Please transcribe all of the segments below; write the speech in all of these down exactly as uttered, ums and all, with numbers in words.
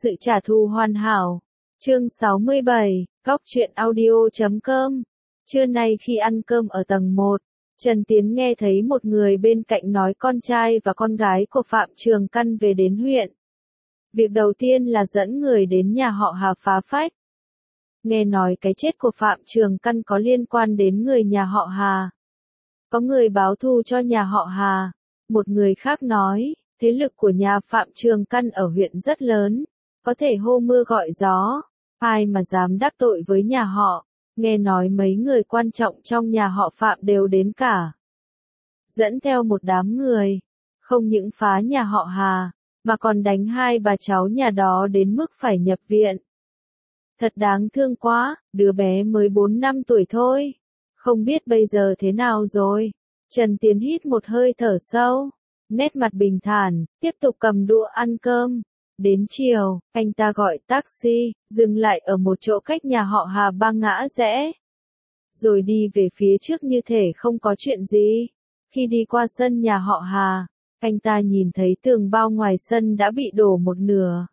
Sự trả thù hoàn hảo. Chương sáu mươi bảy, Góc truyện audio chấm com. Trưa nay khi ăn cơm ở tầng một, Trần Tiến nghe thấy một người bên cạnh nói con trai và con gái của Phạm Trường Căn về đến huyện. Việc đầu tiên là dẫn người đến nhà họ Hà phá phách. Nghe nói cái chết của Phạm Trường Căn có liên quan đến người nhà họ Hà. Có người báo thù cho nhà họ Hà. Một người khác nói, thế lực của nhà Phạm Trường Căn ở huyện rất lớn, có thể hô mưa gọi gió, ai mà dám đắc tội với nhà họ. Nghe nói mấy người quan trọng trong nhà họ Phạm đều đến cả. Dẫn theo một đám người, không những phá nhà họ Hà, mà còn đánh hai bà cháu nhà đó đến mức phải nhập viện. Thật đáng thương quá, đứa bé mới bốn năm tuổi thôi. Không biết bây giờ thế nào rồi. Trần Tiến hít một hơi thở sâu, nét mặt bình thản, tiếp tục cầm đũa ăn cơm. Đến chiều, anh ta gọi taxi, dừng lại ở một chỗ cách nhà họ Hà ba ngã rẽ. Rồi đi về phía trước như thể không có chuyện gì. Khi đi qua sân nhà họ Hà, anh ta nhìn thấy tường bao ngoài sân đã bị đổ một nửa.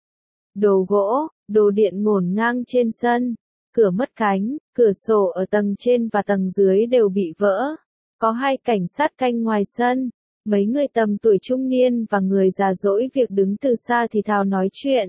Đồ gỗ, đồ điện ngổn ngang trên sân, cửa mất cánh, cửa sổ ở tầng trên và tầng dưới đều bị vỡ. Có hai cảnh sát canh ngoài sân, mấy người tầm tuổi trung niên và người già dỗi việc đứng từ xa thì thào nói chuyện.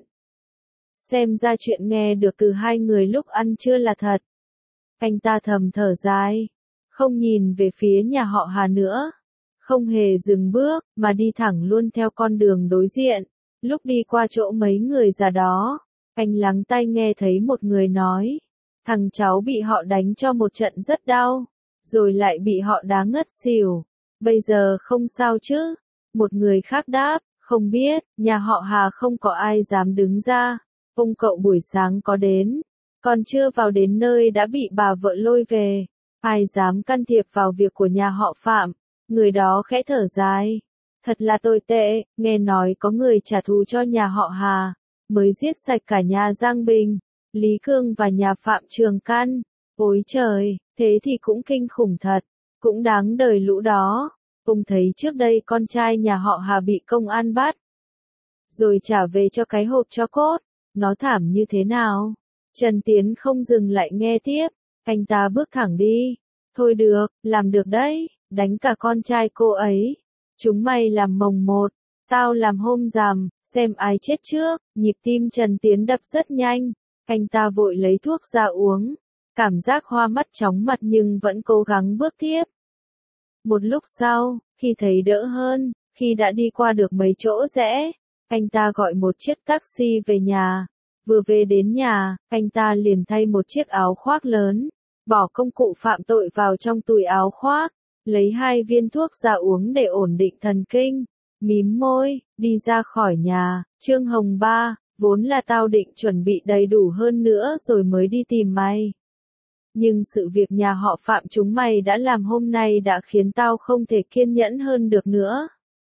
Xem ra chuyện nghe được từ hai người lúc ăn trưa là thật. Anh ta thầm thở dài, không nhìn về phía nhà họ Hà nữa, không hề dừng bước, mà đi thẳng luôn theo con đường đối diện. Lúc đi qua chỗ mấy người già đó, anh lắng tai nghe thấy một người nói, thằng cháu bị họ đánh cho một trận rất đau, rồi lại bị họ đá ngất xỉu. Bây giờ không sao chứ? Một người khác đáp, không biết, nhà họ Hà không có ai dám đứng ra. Ông cậu buổi sáng có đến, còn chưa vào đến nơi đã bị bà vợ lôi về. Ai dám can thiệp vào việc của nhà họ Phạm? Người đó khẽ thở dài. Thật là tồi tệ, nghe nói có người trả thù cho nhà họ Hà, mới giết sạch cả nhà Giang Bình, Lý Cương và nhà Phạm Trường Căn. Ôi trời, thế thì cũng kinh khủng thật, cũng đáng đời lũ đó. Ông thấy trước đây con trai nhà họ Hà bị công an bắt, rồi trả về cho cái hộp tro cốt, nó thảm như thế nào? Trần Tiến không dừng lại nghe tiếp, anh ta bước thẳng đi. Thôi được, làm được đấy, đánh cả con trai cô ấy. Chúng mày làm mồng một, tao làm hôm rằm, xem ai chết trước. Nhịp tim Trần Tiến đập rất nhanh, anh ta vội lấy thuốc ra uống, cảm giác hoa mắt chóng mặt nhưng vẫn cố gắng bước tiếp. Một lúc sau, khi thấy đỡ hơn, khi đã đi qua được mấy chỗ rẽ, anh ta gọi một chiếc taxi về nhà. Vừa về đến nhà, anh ta liền thay một chiếc áo khoác lớn, bỏ công cụ phạm tội vào trong túi áo khoác, lấy hai viên thuốc ra uống để ổn định thần kinh, mím môi, đi ra khỏi nhà. Trương Hồng Ba, vốn là tao định chuẩn bị đầy đủ hơn nữa rồi mới đi tìm mày. Nhưng sự việc nhà họ Phạm chúng mày đã làm hôm nay đã khiến tao không thể kiên nhẫn hơn được nữa.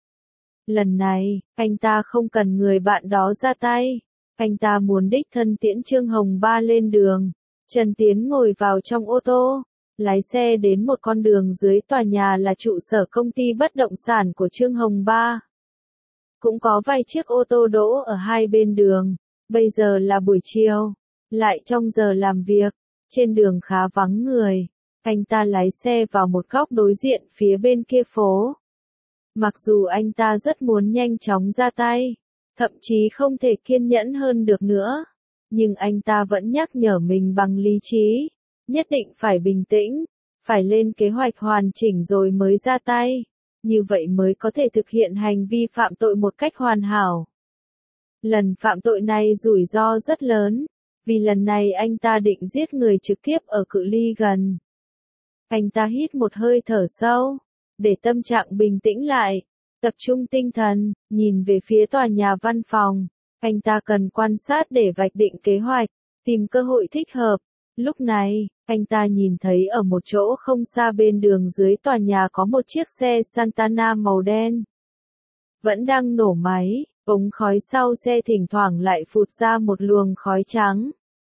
Lần này, anh ta không cần người bạn đó ra tay. Anh ta muốn đích thân tiễn Trương Hồng Ba lên đường. Trần Tiến ngồi vào trong ô tô, lái xe đến một con đường dưới tòa nhà là trụ sở công ty bất động sản của Trương Hồng Ba. Cũng có vài chiếc ô tô đỗ ở hai bên đường. Bây giờ là buổi chiều, lại trong giờ làm việc. Trên đường khá vắng người, anh ta lái xe vào một góc đối diện phía bên kia phố. Mặc dù anh ta rất muốn nhanh chóng ra tay, thậm chí không thể kiên nhẫn hơn được nữa, nhưng anh ta vẫn nhắc nhở mình bằng lý trí, nhất định phải bình tĩnh, phải lên kế hoạch hoàn chỉnh rồi mới ra tay, như vậy mới có thể thực hiện hành vi phạm tội một cách hoàn hảo. Lần phạm tội này rủi ro rất lớn. Vì lần này anh ta định giết người trực tiếp ở cự ly gần. Anh ta hít một hơi thở sâu, để tâm trạng bình tĩnh lại, tập trung tinh thần, nhìn về phía tòa nhà văn phòng. Anh ta cần quan sát để vạch định kế hoạch, tìm cơ hội thích hợp. Lúc này, anh ta nhìn thấy ở một chỗ không xa bên đường dưới tòa nhà có một chiếc xe Santana màu đen. Vẫn đang nổ máy. Ống khói sau xe thỉnh thoảng lại phụt ra một luồng khói trắng.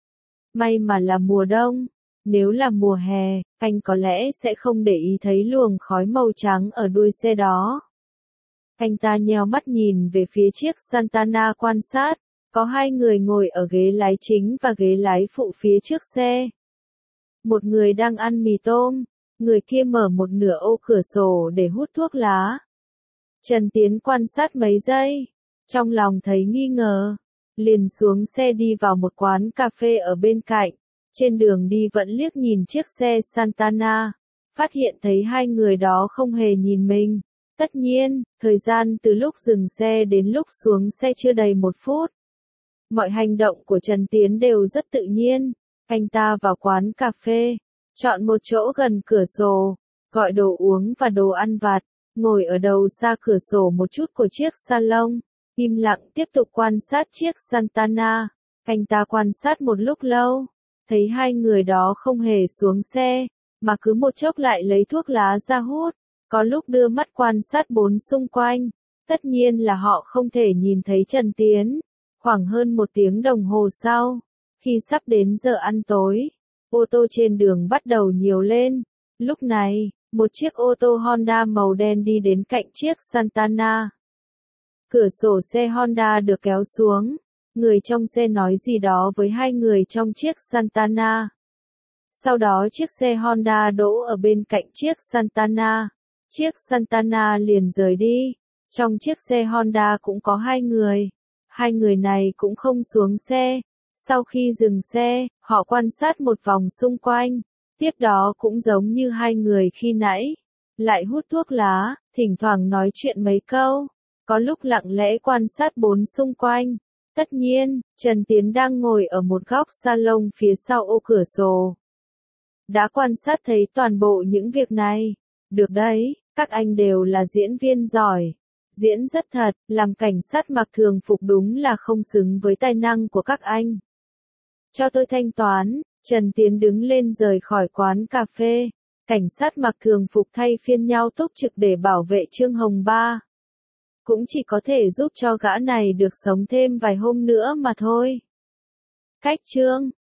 May mà là mùa đông, nếu là mùa hè, anh có lẽ sẽ không để ý thấy luồng khói màu trắng ở đuôi xe đó. Anh ta nheo mắt nhìn về phía chiếc Santana quan sát, Có hai người ngồi ở ghế lái chính và ghế lái phụ phía trước xe. Một người đang ăn mì tôm, người kia mở một nửa ô cửa sổ để hút thuốc lá. Trần Tiến quan sát mấy giây, trong lòng thấy nghi ngờ, liền xuống xe đi vào một quán cà phê ở bên cạnh. Trên đường đi vẫn liếc nhìn chiếc xe Santana, phát hiện thấy hai người đó không hề nhìn mình. Tất nhiên, thời gian từ lúc dừng xe đến lúc xuống xe chưa đầy một phút. Mọi hành động của Trần Tiến đều rất tự nhiên. Anh ta vào quán cà phê, chọn một chỗ gần cửa sổ, gọi đồ uống và đồ ăn vặt, ngồi ở đầu xa cửa sổ một chút của chiếc salon, im lặng tiếp tục quan sát chiếc Santana. Anh ta quan sát một lúc lâu, thấy hai người đó không hề xuống xe, mà cứ một chốc lại lấy thuốc lá ra hút, có lúc đưa mắt quan sát bốn xung quanh. Tất nhiên là họ không thể nhìn thấy Trần Tiến. Khoảng hơn một tiếng đồng hồ sau, khi sắp đến giờ ăn tối, ô tô trên đường bắt đầu nhiều lên. Lúc này, một chiếc ô tô Honda màu đen đi đến cạnh chiếc Santana. Cửa sổ xe Honda được kéo xuống, người trong xe nói gì đó với hai người trong chiếc Santana. Sau đó chiếc xe Honda đỗ ở bên cạnh chiếc Santana. Chiếc Santana liền rời đi. Trong chiếc xe Honda cũng có hai người. Hai người này cũng không xuống xe. Sau khi dừng xe, họ quan sát một vòng xung quanh. Tiếp đó cũng giống như hai người khi nãy. Lại hút thuốc lá, thỉnh thoảng nói chuyện mấy câu. Có lúc lặng lẽ quan sát bốn xung quanh. Tất nhiên, Trần Tiến đang ngồi ở một góc salon phía sau ô cửa sổ. Đã quan sát thấy toàn bộ những việc này. Được đấy, các anh đều là diễn viên giỏi. Diễn rất thật, làm cảnh sát mặc thường phục đúng là không xứng với tài năng của các anh. Cho tôi thanh toán. Trần Tiến đứng lên rời khỏi quán cà phê. Cảnh sát mặc thường phục thay phiên nhau túc trực để bảo vệ Trương Hồng Ba. Cũng chỉ có thể giúp cho gã này được sống thêm vài hôm nữa mà thôi. Cách Trương